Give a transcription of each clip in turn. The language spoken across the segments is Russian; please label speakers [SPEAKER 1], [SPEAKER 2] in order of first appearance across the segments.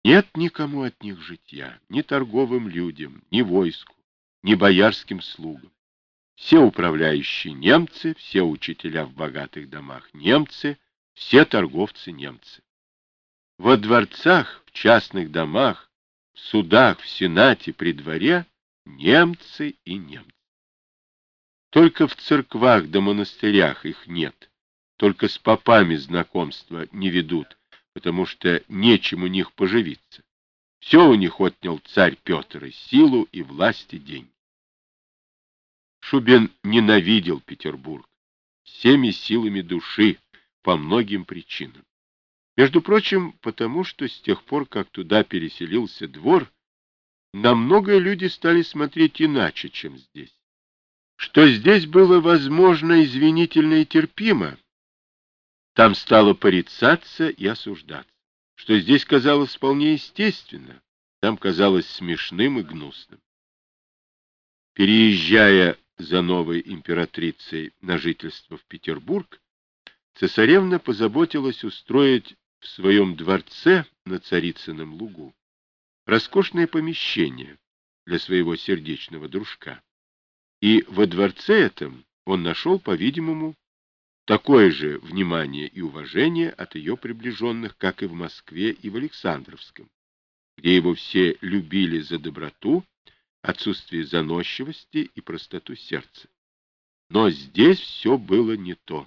[SPEAKER 1] Нет никому от них житья, ни торговым людям, ни войску, ни боярским слугам. Все управляющие немцы, все учителя в богатых домах немцы, все торговцы немцы. Во дворцах, в частных домах, в судах, в сенате, при дворе немцы и немцы. Только в церквах да монастырях их нет. Только с попами знакомства не ведут, потому что нечем у них поживиться. Все у них отнял царь Петр, и силу, и власть, и деньги. Шубин ненавидел Петербург всеми силами души по многим причинам. Между прочим, потому что с тех пор, как туда переселился двор, на многое люди стали смотреть иначе, чем здесь. Что здесь было возможно, извинительно и терпимо, там стало порицаться и осуждаться. Что здесь казалось вполне естественно, там казалось смешным и гнусным. Переезжая за новой императрицей на жительство в Петербург, цесаревна позаботилась устроить в своем дворце на Царицыном лугу роскошное помещение для своего сердечного дружка. И во дворце этом он нашел, по-видимому, такое же внимание и уважение от ее приближенных, как и в Москве и в Александровском, где его все любили за доброту, отсутствие заносчивости и простоту сердца. Но здесь все было не то.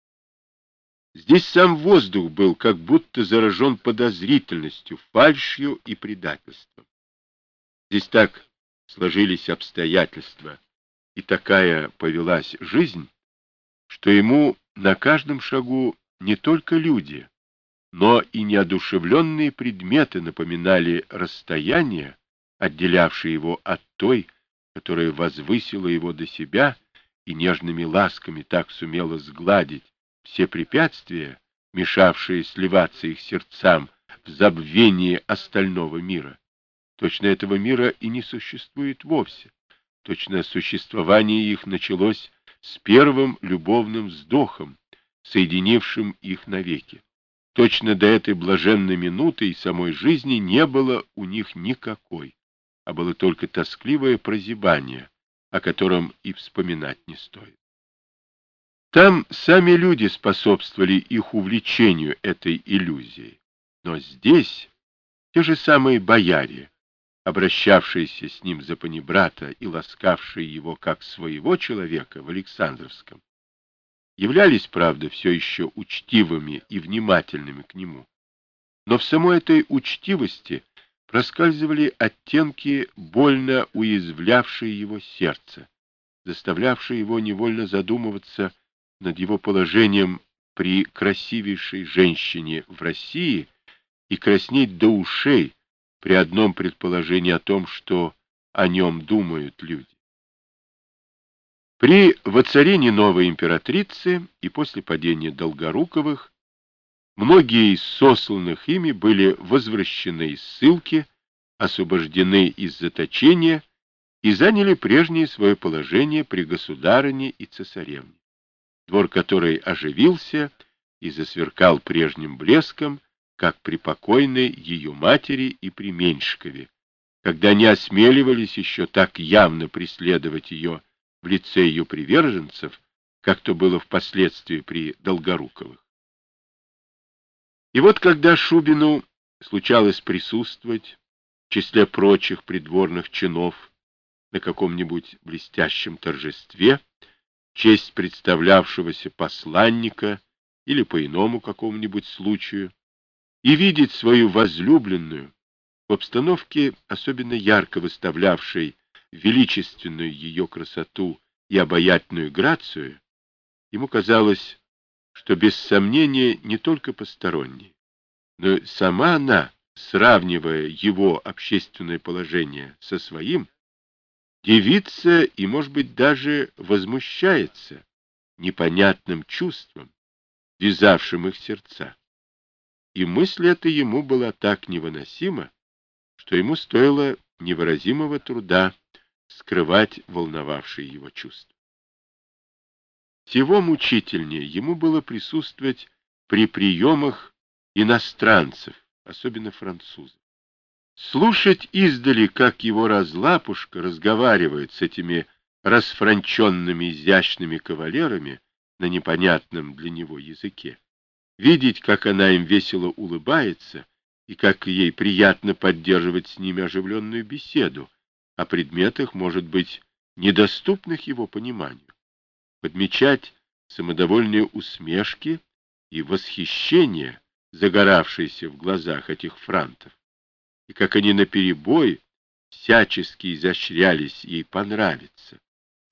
[SPEAKER 1] Здесь сам воздух был как будто заражен подозрительностью, фальшью и предательством. Здесь так сложились обстоятельства, и такая повелась жизнь, что ему на каждом шагу не только люди, но и неодушевленные предметы напоминали расстояние, отделявшее его от той, которая возвысила его до себя и нежными ласками так сумела сгладить все препятствия, мешавшие сливаться их сердцам в забвении остального мира. Точно этого мира и не существует вовсе. Точно существование их началось с первым любовным вздохом, соединившим их навеки. Точно до этой блаженной минуты и самой жизни не было у них никакой, а было только тоскливое прозябание, о котором и вспоминать не стоит. Там сами люди способствовали их увлечению этой иллюзией, но здесь те же самые бояре, обращавшиеся с ним за панибрата и ласкавшие его как своего человека в Александровском, являлись, правда, все еще учтивыми и внимательными к нему. Но в самой этой учтивости проскальзывали оттенки, больно уязвлявшие его сердце, заставлявшие его невольно задумываться над его положением при красивейшей женщине в России и краснеть до ушей при одном предположении о том, что о нем думают люди. При воцарении новой императрицы и после падения Долгоруковых многие из сосланных ими были возвращены из ссылки, освобождены из заточения и заняли прежнее свое положение при государыне и цесаревне, двор которой оживился и засверкал прежним блеском, как при покойной ее матери и при Меньшикове, когда не осмеливались еще так явно преследовать ее в лице ее приверженцев, как то было впоследствии при Долгоруковых. И вот когда Шубину случалось присутствовать в числе прочих придворных чинов на каком-нибудь блестящем торжестве, в честь представлявшегося посланника или по иному какому-нибудь случаю, и видеть свою возлюбленную в обстановке, особенно ярко выставлявшей величественную ее красоту и обаятельную грацию, ему казалось, что без сомнения не только посторонние, но и сама она, сравнивая его общественное положение со своим, дивится и, может быть, даже возмущается непонятным чувством, вязавшим их сердца. И мысль эта ему была так невыносима, что ему стоило невыразимого труда скрывать волновавшие его чувства. Всего мучительнее ему было присутствовать при приемах иностранцев, особенно французов. Слушать издали, как его разлапушка разговаривает с этими расфранченными изящными кавалерами на непонятном для него языке, видеть, как она им весело улыбается и как ей приятно поддерживать с ними оживленную беседу о предметах, может быть, недоступных его пониманию, подмечать самодовольные усмешки и восхищение, загоравшееся в глазах этих франтов, и как они наперебой всячески изощрялись ей понравиться,